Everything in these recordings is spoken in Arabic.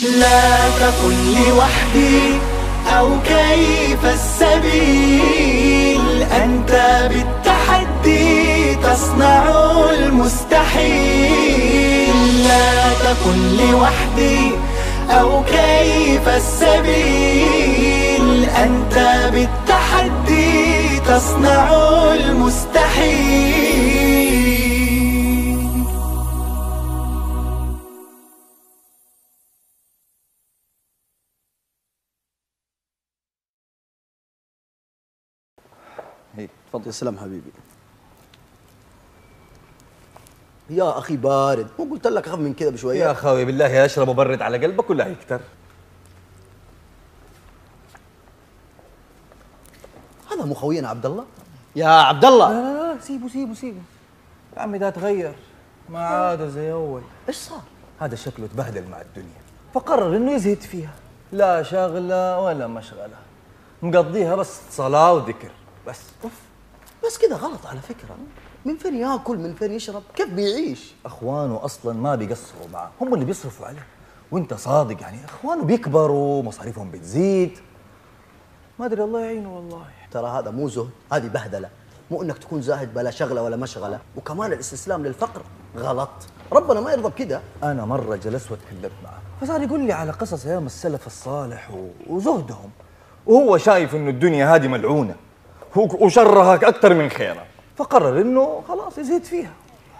لا تقل لوحدي أو كيف السبيل، أنت بالتحدي تصنع المستحيل. لا تقل لوحدي أو كيف السبيل، أنت بالتحدي تصنع المستحيل. تفضل. تسلم حبيبي. يا اخي بارد، مو قلت لك اخف من كذا بشويه؟ يا اخوي بالله اشرب وبرد على قلبك ولا يكتر. هذا مو خوينا عبد الله؟ يا عبد الله لا سيبه يا عمي، ده تغير ما عاد زي اول. ايش صار؟ هذا شكله تبهدل مع الدنيا، فقرر انه يزهد فيها، لا شغله ولا مشغله، مقضيها بس صلاه وذكر بس. بس كذا غلط على فكره. من فين ياكل، من فين يشرب، كيف بيعيش؟ اخوانه اصلا ما بيقصروا معه، هم اللي بيصرفوا عليه، وانت صادق يعني اخوانه بيكبروا مصاريفهم بتزيد، ما ادري الله يعينه والله. ترى هذا مو زهد، هذه بهدله. مو انك تكون زاهد بلا شغله ولا مشغله، وكمان الاستسلام للفقر غلط، ربنا ما يرضى بكذا. انا مره جلست واتكلمت معه فصار يقول لي على قصص ايام السلف الصالح وزهدهم، وهو شايف انه الدنيا هذه ملعونه وشرها اكثر من خيرها، فقرر انه خلاص يزيد فيها.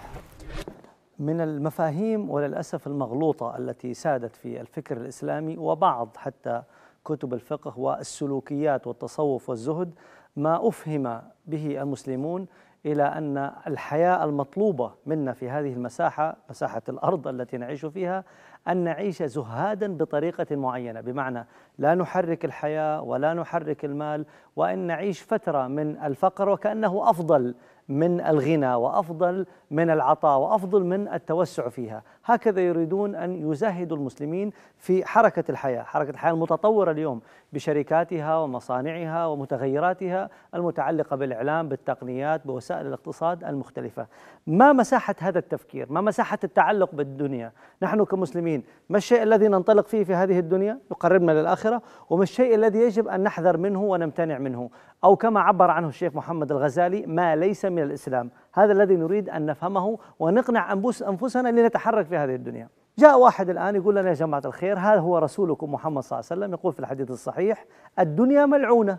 من المفاهيم وللأسف المغلوطة التي سادت في الفكر الإسلامي وبعض حتى كتب الفقه والسلوكيات والتصوف والزهد، ما أفهم به المسلمون إلى أن الحياة المطلوبة منا في هذه المساحة، مساحة الأرض التي نعيش فيها، أن نعيش زهادا بطريقة معينة، بمعنى لا نحرك الحياة ولا نحرك المال، وأن نعيش فترة من الفقر وكأنه أفضل من الغنى وأفضل من العطاء وأفضل من التوسع فيها. هكذا يريدون أن يزهدوا المسلمين في حركة الحياة، حركة الحياة المتطورة اليوم بشركاتها ومصانعها ومتغيراتها المتعلقة بالإعلام، بالتقنيات، بوسائل الاقتصاد المختلفة. ما مساحة هذا التفكير؟ ما مساحة التعلق بالدنيا؟ نحن كمسلمين ما الشيء الذي ننطلق فيه في هذه الدنيا يقربنا للآخرة، وما الشيء الذي يجب أن نحذر منه ونمتنع منه، أو كما عبر عنه الشيخ محمد الغزالي ما ليس من الإسلام. هذا الذي نريد أن نفهمه ونقنع أنفسنا لنتحرك في هذه الدنيا. جاء واحد الآن يقول لنا يا جماعة الخير، هذا هو رسولكم محمد صلى الله عليه وسلم يقول في الحديث الصحيح: الدنيا ملعونة،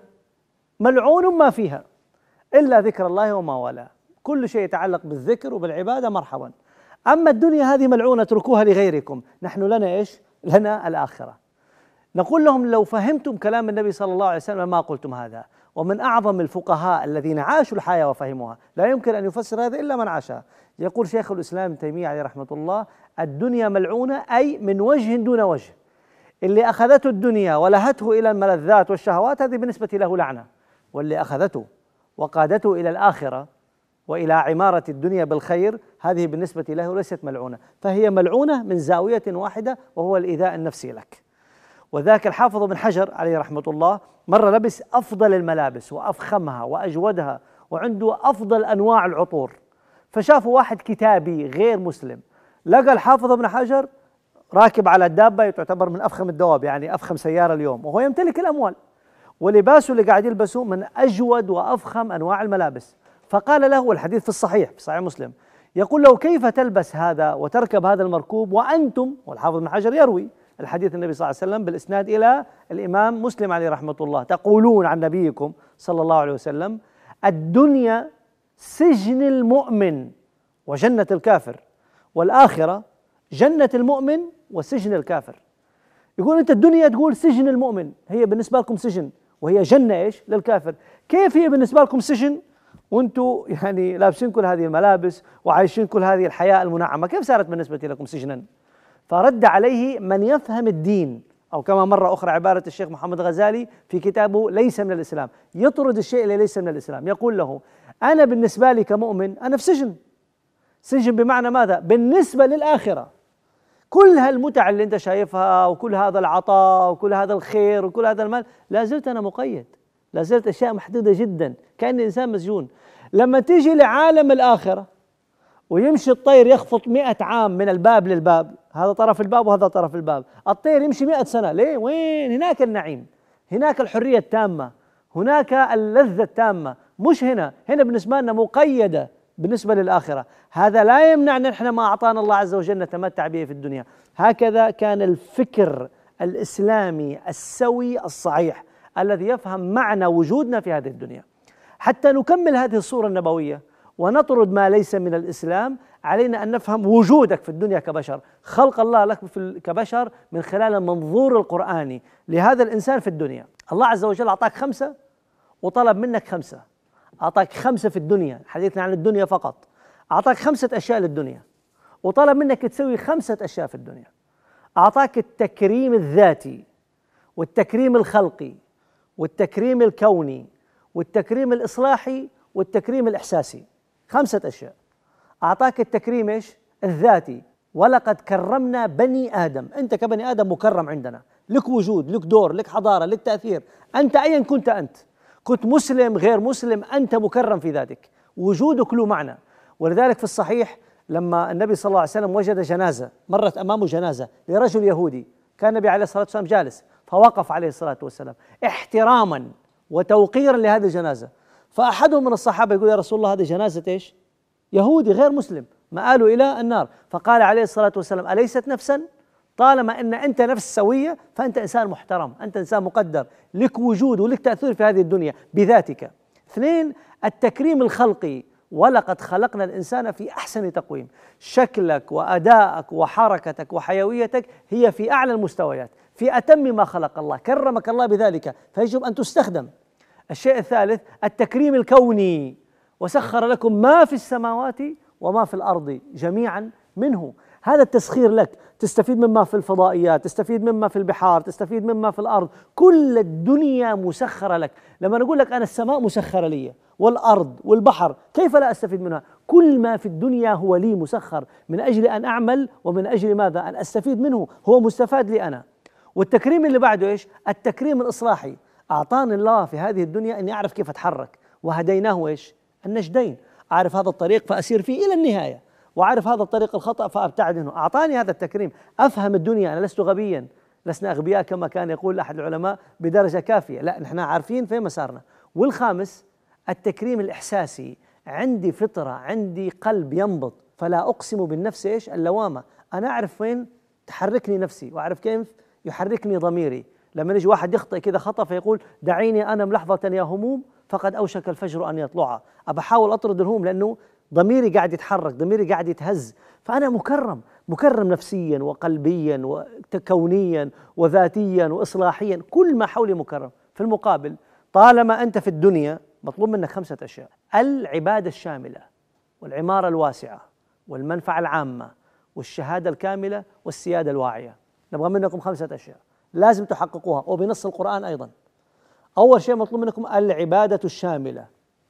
ملعون ما فيها إلا ذكر الله وما والاه، كل شيء يتعلق بالذكر وبالعبادة مرحبا، أما الدنيا هذه ملعونة اتركوها لغيركم، نحن لنا إيش؟ لنا الآخرة. نقول لهم لو فهمتم كلام النبي صلى الله عليه وسلم ما قلتم هذا. ومن أعظم الفقهاء الذين عاشوا الحياة وفهموها، لا يمكن أن يفسر هذا إلا من عاشها. يقول شيخ الإسلام ابن تيمية عليه رحمة الله: الدنيا ملعونة أي من وجه دون وجه، اللي أخذته الدنيا ولهته إلى الملذات والشهوات هذه بالنسبة له لعنة، واللي أخذته وقادته إلى الآخرة وإلى عمارة الدنيا بالخير هذه بالنسبة له ليست ملعونة، فهي ملعونة من زاوية واحدة وهو الإيذاء النفسي لك. وذاك الحافظ بن حجر عليه رحمة الله مرة لبس أفضل الملابس وأفخمها وأجودها وعنده أفضل أنواع العطور، فشافوا واحد كتابي غير مسلم، لقى الحافظ بن حجر راكب على الدابة تعتبر من أفخم الدواب، يعني أفخم سيارة اليوم، وهو يمتلك الأموال، ولباسه اللي قاعد يلبسه من أجود وأفخم أنواع الملابس. فقال له، والحديث في الصحيح في صحيح مسلم، يقول له: كيف تلبس هذا وتركب هذا المركوب وأنتم، والحافظ بن حجر يروي الحديث النبي صلى الله عليه وسلم بالإسناد إلى الإمام مسلم عليه رحمة الله، تقولون عن نبيكم صلى الله عليه وسلم: الدنيا سجن المؤمن وجنة الكافر، والآخرة جنة المؤمن وسجن الكافر. يقول أنت الدنيا تقول سجن المؤمن، هي بالنسبة لكم سجن، وهي جنة إيش؟ للكافر. كيف هي بالنسبة لكم سجن وأنتم يعني لابسين كل هذه الملابس وعايشين كل هذه الحياة المنعمة، كيف صارت بالنسبة لكم سجنا؟ فرد عليه من يفهم الدين، أو كما مرة أخرى عبارة الشيخ محمد الغزالي في كتابه ليس من الإسلام، يطرد الشيء اللي ليس من الإسلام، يقول له: أنا بالنسبة لي كمؤمن أنا في سجن. سجن بمعنى ماذا؟ بالنسبة للآخرة كل هالمتع اللي أنت شايفها وكل هذا العطاء وكل هذا الخير وكل هذا المال، لا زلت أنا مقيد، لا زلت أشياء محدودة جدا، كأن الإنسان مسجون. لما تيجي لعالم الآخرة ويمشي الطير يخفط 100 عام من الباب للباب، هذا طرف الباب وهذا طرف الباب، الطير يمشي 100 سنة. ليه؟ وين؟ هناك النعيم، هناك الحرية التامة، هناك اللذة التامة، مش هنا. هنا بالنسبة لنا مقيدة بالنسبة للآخرة. هذا لا يمنع أن احنا ما أعطانا الله عز وجل نتمتع به في الدنيا. هكذا كان الفكر الإسلامي السوي الصحيح الذي يفهم معنى وجودنا في هذه الدنيا. حتى نكمل هذه الصورة النبوية ونطرد ما ليس من الإسلام، علينا أن نفهم وجودك في الدنيا كبشر، خلق الله لك كبشر من خلال المنظور القرآني لهذا الإنسان في الدنيا. الله عز وجل أعطاك 5 وطلب منك 5، أعطاك 5 في الدنيا، حديثنا عن الدنيا فقط، أعطاك 5 أشياء للدنيا وطلب منك تسوي 5 أشياء في الدنيا. أعطاك التكريم الذاتي والتكريم الخلقي والتكريم الكوني والتكريم الإصلاحي والتكريم الإحساسي، 5 أشياء. أعطاك التكريم إيش؟ الذاتي، ولقد كرمنا بني آدم. أنت كبني آدم مكرم عندنا، لك وجود، لك دور، لك حضارة، لك تأثير، أنت أيا كنت، كنت مسلم غير مسلم، أنت مكرم في ذاتك، وجودك له معنى. ولذلك في الصحيح لما النبي صلى الله عليه وسلم وجد جنازة، مرت أمامه جنازة لرجل يهودي، كان النبي عليه الصلاة والسلام جالس، فوقف عليه الصلاة والسلام احتراما وتوقيرا لهذه الجنازة. فأحدهم من الصحابة يقول: يا رسول الله هذه جنازة إيش؟ يهودي غير مسلم، مآله إلى النار. فقال عليه الصلاة والسلام: أليست نفسا؟ طالما أن أنت نفس سوية فأنت إنسان محترم، أنت إنسان مقدر، لك وجود ولك تأثير في هذه الدنيا بذاتك. 2، التكريم الخلقي، ولقد خلقنا الإنسان في أحسن تقويم، شكلك وأدائك وحركتك وحيويتك هي في أعلى المستويات، في أتم ما خلق الله، كرمك الله بذلك، فيجب أن تستخدم. الشيء الثالث التكريم الكوني، وسخر لكم ما في السماوات وما في الأرض جميعا منه. هذا التسخير لك، تستفيد مما في الفضائيات، تستفيد مما في البحار، تستفيد مما في الأرض، كل الدنيا مسخرة لك. لما نقول لك أنا السماء مسخرة لي والأرض والبحر، كيف لا أستفيد منها؟ كل ما في الدنيا هو لي مسخر من أجل أن أعمل، ومن أجل ماذا؟ أن أستفيد منه، هو مستفاد لي أنا. والتكريم اللي بعده إيش؟ التكريم الإصلاحي. أعطاني الله في هذه الدنيا أني أعرف كيف أتحرك، وهديناه إيش؟ النجدين، أعرف هذا الطريق فأسير فيه إلى النهاية، وأعرف هذا الطريق الخطأ فأبتعد منه. أعطاني هذا التكريم، أفهم الدنيا، أنا لست غبيا، لسنا أغبياء كما كان يقول أحد العلماء بدرجة كافية، لا، نحن عارفين فين مسارنا. والخامس التكريم الإحساسي، عندي فطرة، عندي قلب ينبض، فلا أقسم بالنفس إيش؟ اللوامة، أنا أعرف وين تحركني نفسي، وأعرف كيف يحركني ضميري. لما يجي واحد يخطئ كذا خطأ فيقول: دعيني أنم لحظة يا هموم فقد أوشك الفجر أن يطلع، أبحاول أطرد الهموم لأنه ضميري قاعد يتحرك، ضميري قاعد يتهز، فأنا مكرم نفسيا وقلبيا وكونيا وذاتيا وإصلاحيا، كل ما حولي مكرم. في المقابل طالما أنت في الدنيا مطلوب منك 5 أشياء: العبادة الشاملة والعمارة الواسعة والمنفعة العامة والشهادة الكاملة والسيادة الواعية. نبغى منكم 5 أشياء لازم تحققوها، وبنص القرآن أيضا. أول شيء مطلوب منكم العبادة الشاملة،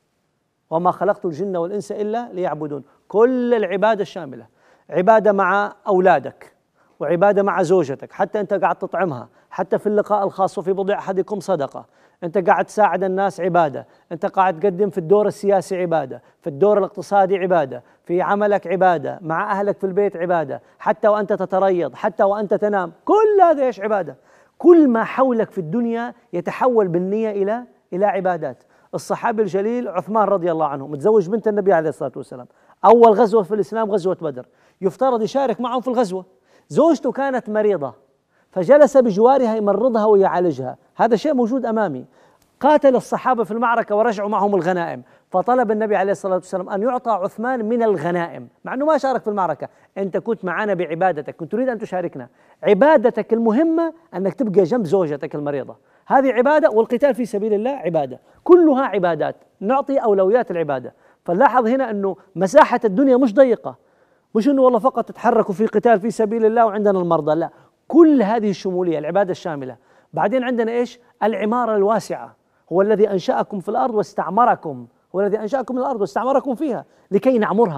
وما خلقت الجن والإنس إلا ليعبدون. كل العبادة الشاملة، عبادة مع أولادك، وعبادة مع زوجتك، حتى أنت قاعد تطعمها، حتى في اللقاء الخاص وفي بضع أحدكم صدقة، أنت قاعد تساعد الناس عبادة، أنت قاعد تقدم في الدور السياسي عبادة، في الدور الاقتصادي عبادة، في عملك عبادة، مع أهلك في البيت عبادة، حتى وأنت تتريض، حتى وأنت تنام، كل هذا إيش؟ عبادة. كل ما حولك في الدنيا يتحول بالنية إلى عبادات. الصحابي الجليل عثمان رضي الله عنه متزوج بنت النبي عليه الصلاة والسلام، أول غزوة في الإسلام غزوة بدر، يفترض يشارك معهم في الغزوة. زوجته كانت مريضة فجلس بجوارها يمرضها ويعالجها، هذا شيء موجود أمامي. قاتل الصحابة في المعركة ورجعوا معهم الغنائم، فطلب النبي عليه الصلاة والسلام أن يعطى عثمان من الغنائم، مع أنه ما شارك في المعركة. أنت كنت معنا بعبادتك، كنت تريد أن تشاركنا. عبادتك المهمة أنك تبقى جنب زوجتك المريضة، هذه عبادة، والقتال في سبيل الله عبادة، كلها عبادات، نعطي أولويات العبادة. فنلاحظ هنا أنه مساحة الدنيا مش ضيقة، مش أنه والله فقط تتحركوا في قتال في سبيل الله وعندنا المرضى، لا، كل هذه الشمولية، العبادة الشاملة. بعدين عندنا إيش؟ العمارة الواسعة، هو الذي أنشأكم في الأرض واستعمركم، هو الذي أنشأكم من الأرض واستعمركم فيها لكي نعمرها.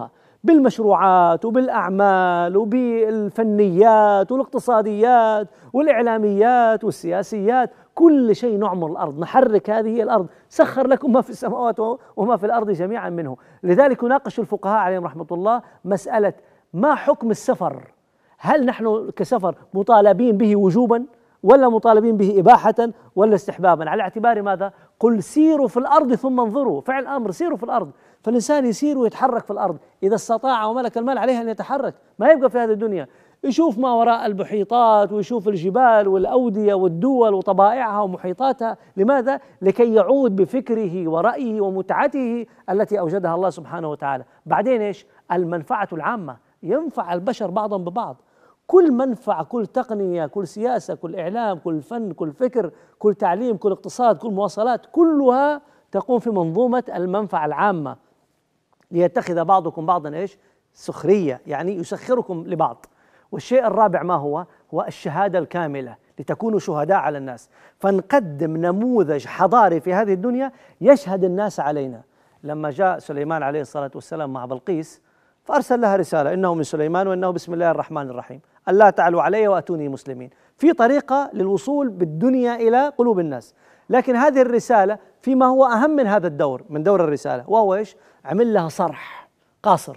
بالمشروعات وبالأعمال وبالفنيات والاقتصاديات والإعلاميات والسياسيات، كل شيء نعمر الأرض، نحرك هذه الأرض، سخر لكم ما في السماوات وما في الأرض جميعا منه. لذلك يناقش الفقهاء عليهم رحمة الله مسألة ما حكم السفر؟ هل نحن كسفر مطالبين به وجوبا ولا مطالبين به إباحة ولا استحبابا؟ على اعتبار ماذا؟ قل سيروا في الأرض ثم انظروا، فعل أمر، سيروا في الأرض. فالإنسان يسير ويتحرك في الأرض إذا استطاع وملك المال عليه أن يتحرك، ما يبقى في هذه الدنيا، يشوف ما وراء المحيطات ويشوف الجبال والأودية والدول وطبائعها ومحيطاتها. لماذا؟ لكي يعود بفكره ورأيه ومتعته التي أوجدها الله سبحانه وتعالى. بعدين إيش؟ المنفعة العامة، ينفع البشر بعضهم ببعض، كل منفعة، كل تقنية، كل سياسة، كل إعلام، كل فن، كل فكر، كل تعليم، كل اقتصاد، كل مواصلات، كلها تقوم في منظومة المنفعة العامة، ليتخذ بعضكم بعضا إيش؟ سخرية، يعني يسخركم لبعض. والشيء الرابع ما هو؟ هو الشهادة الكاملة، لتكونوا شهداء على الناس، فنقدم نموذج حضاري في هذه الدنيا يشهد الناس علينا. لما جاء سليمان عليه الصلاة والسلام مع بلقيس فأرسل لها رسالة: إنه من سليمان وإنه بسم الله الرحمن الرحيم، ألا تعلوا علي وأتوني مسلمين. في طريقة للوصول بالدنيا إلى قلوب الناس، لكن هذه الرسالة فيما هو أهم من هذا الدور، من دور الرسالة، وهو إيش؟ عمل لها صرح قاصر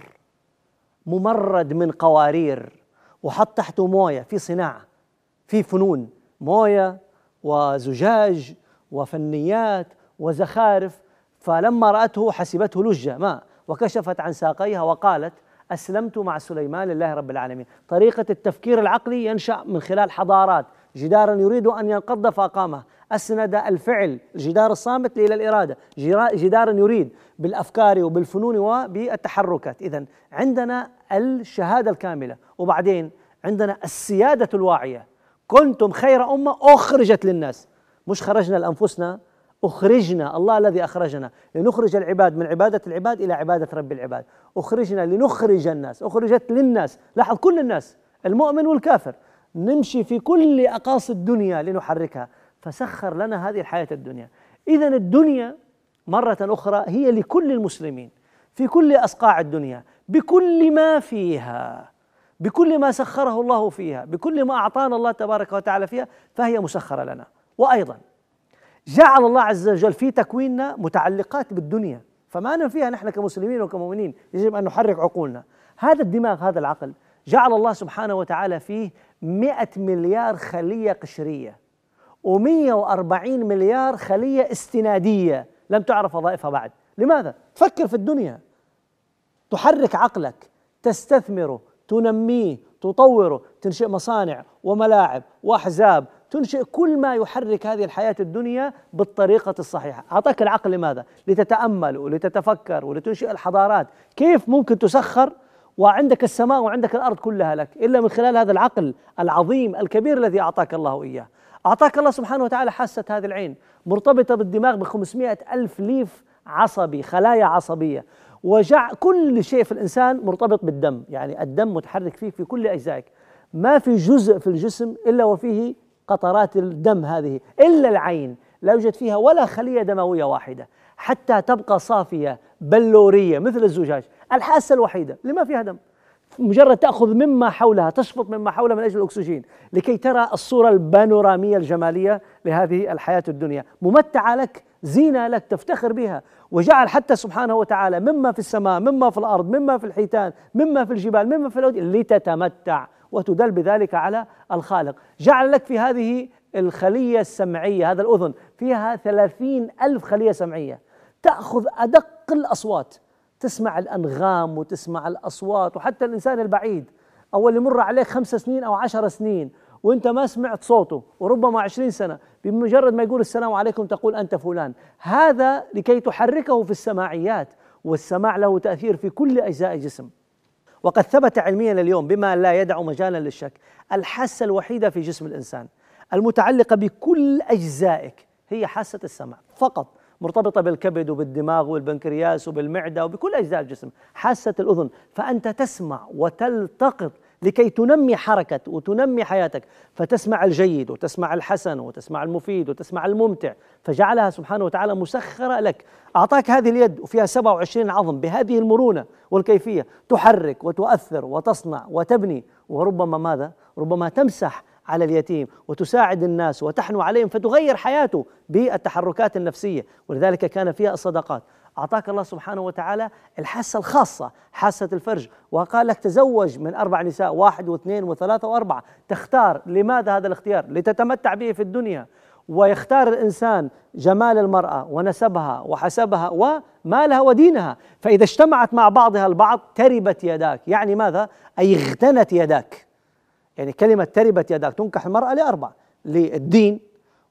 ممرد من قوارير، وحط تحته موية، في صناعة، في فنون، موية وزجاج وفنيات وزخارف. فلما رأته حسبته لجة ماء وكشفت عن ساقيها وقالت: أسلمت مع سليمان لله رب العالمين. طريقة التفكير العقلي ينشأ من خلال حضارات، جدارا يريد أن ينقض فأقامه، أسند الفعل، الجدار الصامت إلى الإرادة، جدارا يريد بالأفكار وبالفنون وبالتحركات. إذن عندنا الشهادة الكاملة، وبعدين عندنا السيادة الواعية. كنتم خير أمة أخرجت للناس، مش خرجنا لأنفسنا، أخرجنا، الله الذي أخرجنا لنخرج العباد من عبادة العباد إلى عبادة رب العباد. أخرجنا لنخرج الناس، أخرجت للناس، لاحظ كل الناس، المؤمن والكافر، نمشي في كل أقاصي الدنيا لنحركها، فسخر لنا هذه الحياة الدنيا. إذن الدنيا مرة أخرى هي لكل المسلمين في كل أصقاع الدنيا، بكل ما فيها، بكل ما سخره الله فيها، بكل ما أعطانا الله تبارك وتعالى فيها، فهي مسخرة لنا. وأيضا جعل الله عز وجل في تكويننا متعلقات بالدنيا، فما فيها نحن كمسلمين وكمؤمنين يجب أن نحرك عقولنا. هذا الدماغ، هذا العقل، جعل الله سبحانه وتعالى فيه 100 مليار خلية قشرية و140 مليار خلية استنادية لم تعرف وظائفها بعد. لماذا؟ تفكر في الدنيا، تحرك عقلك، تستثمره، تنميه، تطوره، تنشئ مصانع وملاعب وأحزاب، تنشئ كل ما يحرك هذه الحياة الدنيا بالطريقة الصحيحة. أعطاك العقل لماذا؟ لتتأمل ولتتفكر ولتنشئ الحضارات. كيف ممكن تسخر وعندك السماء وعندك الأرض كلها لك إلا من خلال هذا العقل العظيم الكبير الذي أعطاك الله إياه. أعطاك الله سبحانه وتعالى حاسة هذه العين مرتبطة بالدماغ ب500 ألف ليف عصبي، خلايا عصبية، وجع كل شيء في الإنسان مرتبط بالدم، يعني الدم متحرك فيه في كل أجزائك، ما في جزء في الجسم إلا وفيه قطرات الدم هذه، إلا العين لا يوجد فيها ولا خلية دموية واحدة حتى تبقى صافية بلورية مثل الزجاج. الحاسة الوحيدة اللي ما فيها دم، مجرد تأخذ مما حولها، تشفط مما حولها من أجل الأكسجين لكي ترى الصورة البانورامية الجمالية لهذه الحياة الدنيا، ممتعة لك، زينة لك، تفتخر بها. وجعل حتى سبحانه وتعالى مما في السماء، مما في الأرض، مما في الحيتان، مما في الجبال، مما في الأودية لتتمتع وتدل بذلك على الخالق. جعل لك في هذه الخلية السمعية، هذا الأذن فيها 30 ألف خلية سمعية، تأخذ أدق الأصوات، تسمع الأنغام وتسمع الأصوات. وحتى الإنسان البعيد أول يمر عليك 5 سنين أو 10 سنين وأنت ما سمعت صوته، وربما 20 سنة، بمجرد ما يقول السلام عليكم تقول أنت فلان. هذا لكي تحركه في السماعيات، والسماع له تأثير في كل أجزاء الجسم. وقد ثبت علميا اليوم بما لا يدع مجالا للشك، الحاسة الوحيدة في جسم الإنسان المتعلقة بكل أجزائك هي حاسة السمع فقط، مرتبطة بالكبد وبالدماغ والبنكرياس وبالمعدة وبكل أجزاء الجسم، حاسة الأذن. فأنت تسمع وتلتقط لكي تنمي حركة وتنمي حياتك، فتسمع الجيد وتسمع الحسن وتسمع المفيد وتسمع الممتع، فجعلها سبحانه وتعالى مسخرة لك. أعطاك هذه اليد وفيها 27 عظم بهذه المرونة والكيفية، تحرك وتؤثر وتصنع وتبني، وربما ماذا؟ ربما تمسح على اليتيم وتساعد الناس وتحنو عليهم فتغير حياته بالتحركات النفسية، ولذلك كان فيها الصدقات. أعطاك الله سبحانه وتعالى الحاسة الخاصة، حاسة الفرج، وقال لك تزوج من 4 نساء، 1 و2 و3 و4، تختار. لماذا هذا الاختيار؟ لتتمتع به في الدنيا. ويختار الإنسان جمال المرأة ونسبها وحسبها ومالها ودينها، فإذا اجتمعت مع بعضها البعض تربت يداك. يعني ماذا؟ أي اغتنت يداك. يعني كلمة تربت يداك، تنكح المرأة ل4: للدين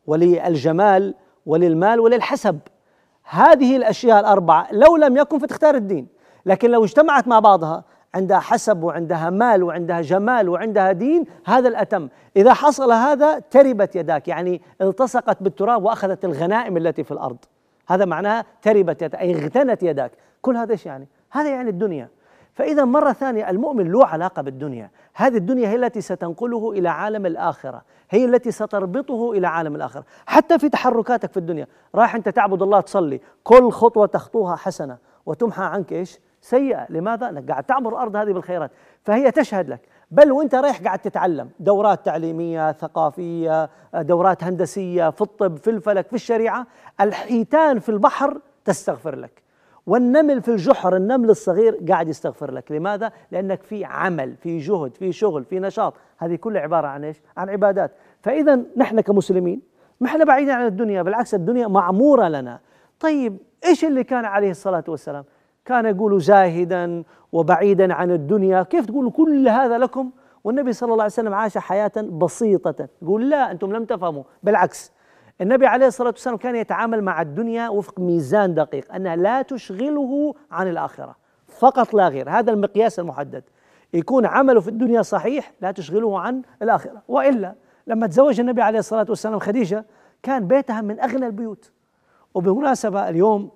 وللجمال وللمال وللحسب. هذه الأشياء ال4 لو لم يكن فتختار الدين، لكن لو اجتمعت مع بعضها عندها حسب وعندها مال وعندها جمال وعندها دين، هذا الأتم. إذا حصل هذا تربت يداك، يعني التصقت بالتراب وأخذت الغنائم التي في الأرض. هذا معناها تربت يداك، أي اغتنت يداك. كل هذا إيش يعني؟ هذا يعني الدنيا. فإذا مرة ثانية المؤمن له علاقة بالدنيا. هذه الدنيا هي التي ستنقله إلى عالم الآخرة، هي التي ستربطه إلى عالم الآخرة. حتى في تحركاتك في الدنيا، رايح أنت تعبد الله تصلي، كل خطوة تخطوها حسنة وتمحى عنك إيش؟ سيئة. لماذا؟ أنك قاعد تعمر الأرض هذه بالخيرات، فهي تشهد لك. بل وأنت رايح قاعد تتعلم دورات تعليمية ثقافية، دورات هندسية، في الطب، في الفلك، في الشريعة، الحيتان في البحر تستغفر لك، والنمل في الجحر، النمل الصغير قاعد يستغفر لك. لماذا؟ لأنك في عمل، في جهد، في شغل، في نشاط. هذه كلها عبارة عن إيش؟ عن عبادات. فإذا نحن كمسلمين ما احنا بعيدين عن الدنيا، بالعكس الدنيا معمورة لنا. طيب إيش اللي كان عليه الصلاة والسلام؟ كان يقول زاهدا وبعيدا عن الدنيا. كيف تقولوا كل هذا لكم والنبي صلى الله عليه وسلم عاش حياة بسيطة؟ يقول لا، أنتم لم تفهموا. بالعكس، النبي عليه الصلاة والسلام كان يتعامل مع الدنيا وفق ميزان دقيق، أنها لا تشغله عن الآخرة فقط لا غير. هذا المقياس المحدد، يكون عمله في الدنيا صحيح، لا تشغله عن الآخرة. وإلا لما تزوج النبي عليه الصلاة والسلام خديجة كان بيتها من أغنى البيوت. وبمناسبة اليوم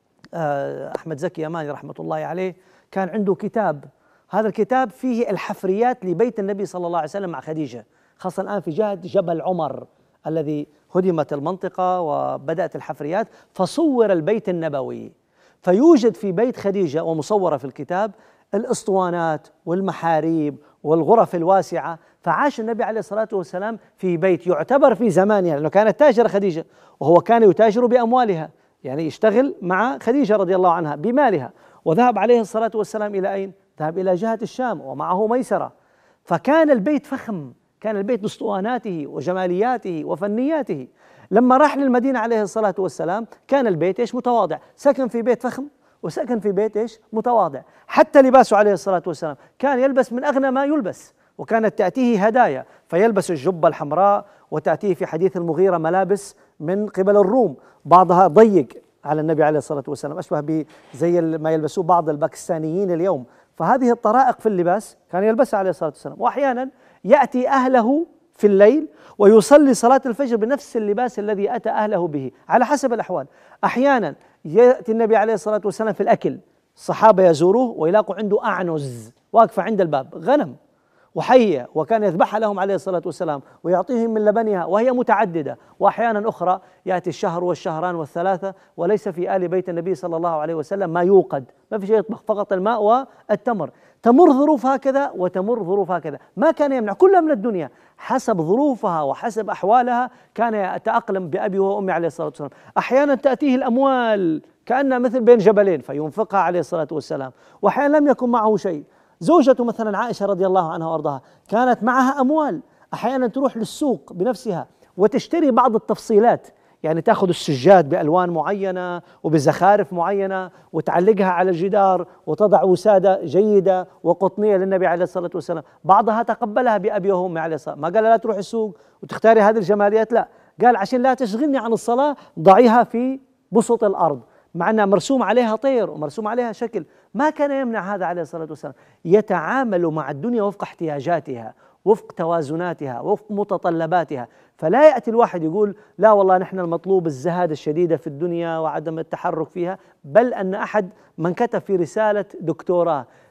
أحمد زكي يماني رحمة الله عليه كان عنده كتاب، هذا الكتاب فيه الحفريات لبيت النبي صلى الله عليه وسلم مع خديجة، خاصة الآن في جهة جبل عمر الذي هدمت المنطقة وبدأت الحفريات، فصور البيت النبوي. فيوجد في بيت خديجة ومصورة في الكتاب الأسطوانات والمحاريب والغرف الواسعة. فعاش النبي عليه الصلاة والسلام في بيت يعتبر في زمانها، لأنه كانت تاجرة خديجة وهو كان يتاجر بأموالها، يعني يشتغل مع خديجة رضي الله عنها بمالها. وذهب عليه الصلاة والسلام إلى أين؟ ذهب إلى جهة الشام ومعه ميسرة. فكان البيت فخم، كان البيت باسطواناته وجمالياته وفنياته. لما راح للمدينة عليه الصلاة والسلام كان البيت إيش؟ متواضع. سكن في بيت فخم وسكن في بيت إيش؟ متواضع. حتى لباسه عليه الصلاة والسلام كان يلبس من أغنى ما يلبس، وكانت تأتيه هدايا، فيلبس الجبة الحمراء، وتأتيه في حديث المغيرة ملابس من قبل الروم، بعضها ضيق على النبي عليه الصلاة والسلام، أشبه بزي ما يلبسوه بعض الباكستانيين اليوم. فهذه الطرائق في اللباس كان يلبسها عليه الصلاة والسلام. وأحيانا يأتي أهله في الليل ويصلي صلاة الفجر بنفس اللباس الذي أتى أهله به على حسب الأحوال. أحيانا يأتي النبي عليه الصلاة والسلام في الأكل، الصحابة يزوروه ويلاقوا عنده أعنز واقفة عند الباب، غنم وحية، وكان يذبحها لهم عليه الصلاة والسلام ويعطيهم من لبنها، وهي متعددة. وأحيانا أخرى يأتي الشهر والشهران والثلاثة وليس في آل بيت النبي صلى الله عليه وسلم ما يوقد، ما في شيء يطبخ، فقط الماء والتمر. تمر ظروف هكذا وتمر ظروف هكذا، ما كان يمنع، كلها من الدنيا حسب ظروفها وحسب أحوالها كان يتأقلم بأبي وأمي عليه الصلاة والسلام. أحيانا تأتيه الأموال كأنها مثل بين جبلين فينفقها عليه الصلاة والسلام، وأحيانا لم يكن معه شيء. زوجته مثلا عائشة رضي الله عنها وأرضاها كانت معها أموال، أحيانا تروح للسوق بنفسها وتشتري بعض التفصيلات، يعني تأخذ السجاد بألوان معينة وبزخارف معينة وتعلقها على الجدار وتضع وسادة جيدة وقطنية للنبي عليه الصلاة والسلام. بعضها تقبلها بأبي وأمي عليه الصلاة، ما قال لا تروح السوق وتختاري هذه الجماليات، لا، قال عشان لا تشغلني عن الصلاة ضعيها في بسط الأرض، مع أنها مرسوم عليها طير ومرسوم عليها شكل. ما كان يمنع هذا عليه الصلاة والسلام، يتعامل مع الدنيا وفق احتياجاتها، وفق توازناتها، وفق متطلباتها. فلا يأتي الواحد يقول لا والله نحن المطلوب الزهاد الشديدة في الدنيا وعدم التحرك فيها، بل أن أحد من كتب في رسالة دكتوراه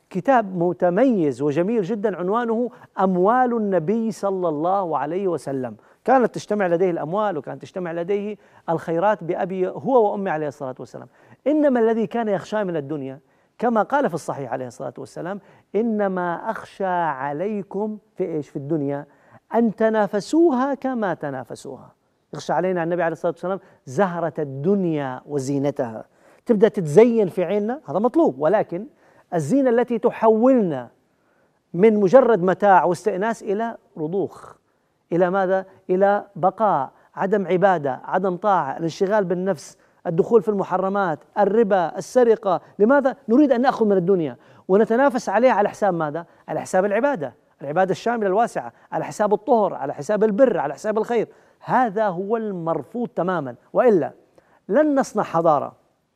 كتاب متميز وجميل جدا عنوانه أموال النبي صلى الله عليه وسلم. كانت تجتمع لديه الأموال وكانت تجتمع لديه الخيرات بأبي هو وأمي عليه الصلاة والسلام. إنما الذي كان يخشى من الدنيا كما قال في الصحيح عليه الصلاة والسلام: إنما أخشى عليكم في إيش؟ في الدنيا أن تنافسوها كما تنافسوها. يخشى علينا النبي عليه الصلاة والسلام زهرة الدنيا وزينتها، تبدأ تتزين في عيننا، هذا مطلوب، ولكن الزينة التي تحولنا من مجرد متاع واستئناس إلى رضوخ، إلى ماذا؟ إلى بقاء، عدم عبادة، عدم طاعة، الانشغال بالنفس، الدخول في المحرمات، الربا، السرقة. لماذا؟ نريد أن نأخذ من الدنيا ونتنافس عليها على حساب ماذا؟ على حساب العبادة، العبادة الشاملة الواسعة، على حساب الطهر، على حساب البر، على حساب الخير. هذا هو المرفوض تماما، وإلا لن نصنع حضارة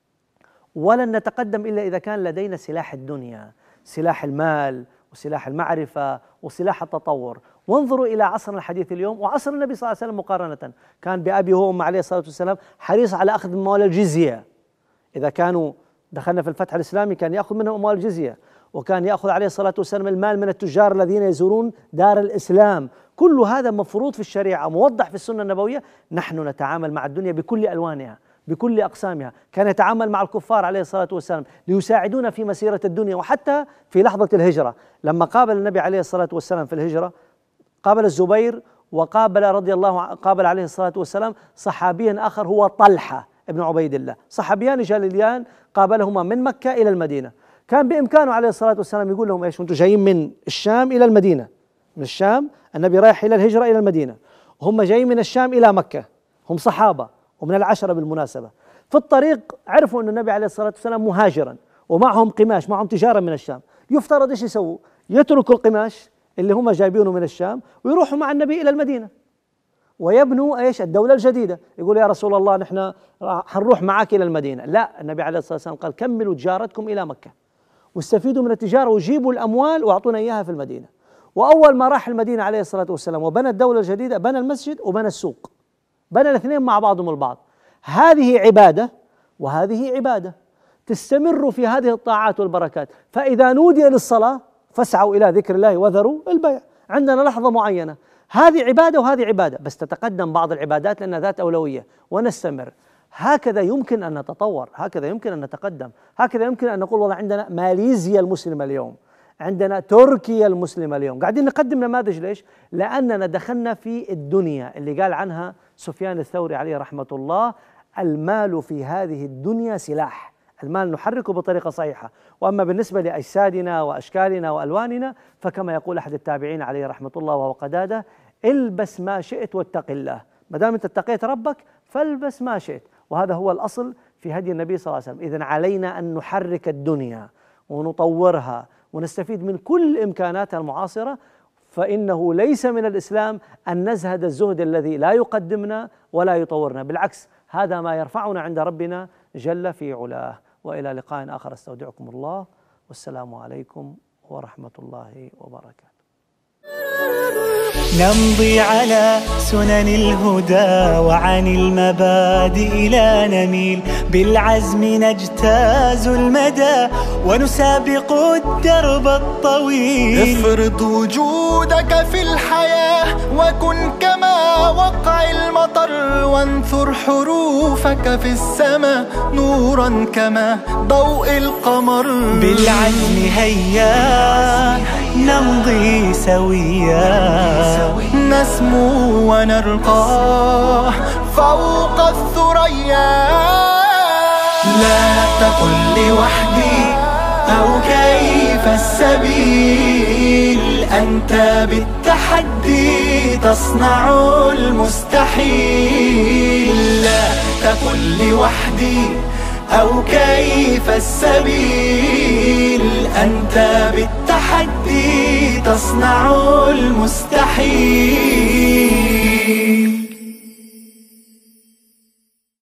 ولن نتقدم إلا إذا كان لدينا سلاح الدنيا، سلاح المال وسلاح المعرفة وسلاح التطور. وانظروا إلى عصرنا الحديث اليوم وعصر النبي صلى الله عليه وسلم مقارنة. كان بأبي هو وأم عليه الصلاة والسلام حريص على أخذ أموال الجزية. إذا كانوا دخلنا في الفتح الإسلامي كان يأخذ منهم أموال الجزية، وكان يأخذ عليه الصلاة والسلام المال من التجار الذين يزورون دار الإسلام. كل هذا مفروض في الشريعة، موضح في السنة النبوية. نحن نتعامل مع الدنيا بكل ألوانها، بكل أقسامها. كان يتعامل مع الكفار عليه الصلاة والسلام ليساعدونا في مسيرة الدنيا. وحتى في لحظة الهجرة لما قابل النبي عليه الصلاة والسلام في الهجرة، قابل الزبير وقابل قابل عليه الصلاة والسلام صحابيا آخر هو طلحة ابن عبيد الله، صحابيان جليليان قابلهما من مكة إلى المدينة. كان بإمكانه عليه الصلاة والسلام يقول لهم: إيش أنتم جايين من الشام إلى المدينة؟ من الشام، النبي رايح إلى الهجرة إلى المدينة، وهم جايين من الشام إلى مكة، هم صحابة ومن العشرة بالمناسبة. في الطريق عرفوا أن النبي عليه الصلاة والسلام مهاجرا ومعهم قماش، معهم تجارة من الشام. يفترض إيش يسووا؟ يتركوا القماش اللي هم جايبينه من الشام ويروحوا مع النبي إلى المدينة ويبنوا إيش؟ الدولة الجديدة. يقول: يا رسول الله نحن حنروح معك إلى المدينة. لا، النبي عليه الصلاة والسلام قال: كملوا تجارتكم إلى مكة واستفيدوا من التجارة وجيبوا الأموال وأعطونا إياها في المدينة. وأول ما راح المدينة عليه الصلاة والسلام وبنى الدولة الجديدة بنى المسجد وبنى السوق، بنى الاثنين مع بعضهم البعض. هذه عبادة وهذه عبادة، تستمر في هذه الطاعات والبركات. فإذا نودي للصلاة فاسعوا إلى ذكر الله وذروا البيع. عندنا لحظة معينة، هذه عبادة وهذه عبادة، بس تتقدم بعض العبادات لأنها ذات أولوية ونستمر. هكذا يمكن أن نتطور، هكذا يمكن أن نتقدم، هكذا يمكن أن نقول: والله عندنا ماليزيا المسلمة اليوم، عندنا تركيا المسلمة اليوم. قاعدين نقدم نماذج. ليش؟ لأننا دخلنا في الدنيا اللي قال عنها سفيان الثوري عليه رحمة الله: المال في هذه الدنيا سلاح، المال نحركه بطريقة صحيحة. وأما بالنسبة لأجسادنا وأشكالنا وألواننا فكما يقول أحد التابعين عليه رحمة الله وهو قتادة: البس ما شئت واتق الله. ما دام أنت اتقيت ربك فالبس ما شئت. وهذا هو الأصل في هدي النبي صلى الله عليه وسلم. إذن علينا أن نحرك الدنيا ونطورها ونستفيد من كل إمكاناتها المعاصرة. فإنه ليس من الإسلام أن نزهد الزهد الذي لا يقدمنا ولا يطورنا، بالعكس هذا ما يرفعنا عند ربنا جل في علاه. وإلى لقاء آخر، استودعكم الله، والسلام عليكم ورحمة الله وبركاته. نمضي على سنن الهدى وعن المبادئ لا نميل، بالعزم نجتاز المدى ونسابق الدرب الطويل. افرض وجودك في الحياة وكن كما وقع المطر، وانثر حروفك في السماء نورا كما ضوء القمر. بالعزم هيا نمضي سويا، نسمو ونرقى فوق الثريا. لا تقل لوحدي أو كيف السبيل، أنت بالتحدي تصنع المستحيل. لا تقل لوحدي أو كيف السبيل، أنت بالتحدي تصنع المستحيل.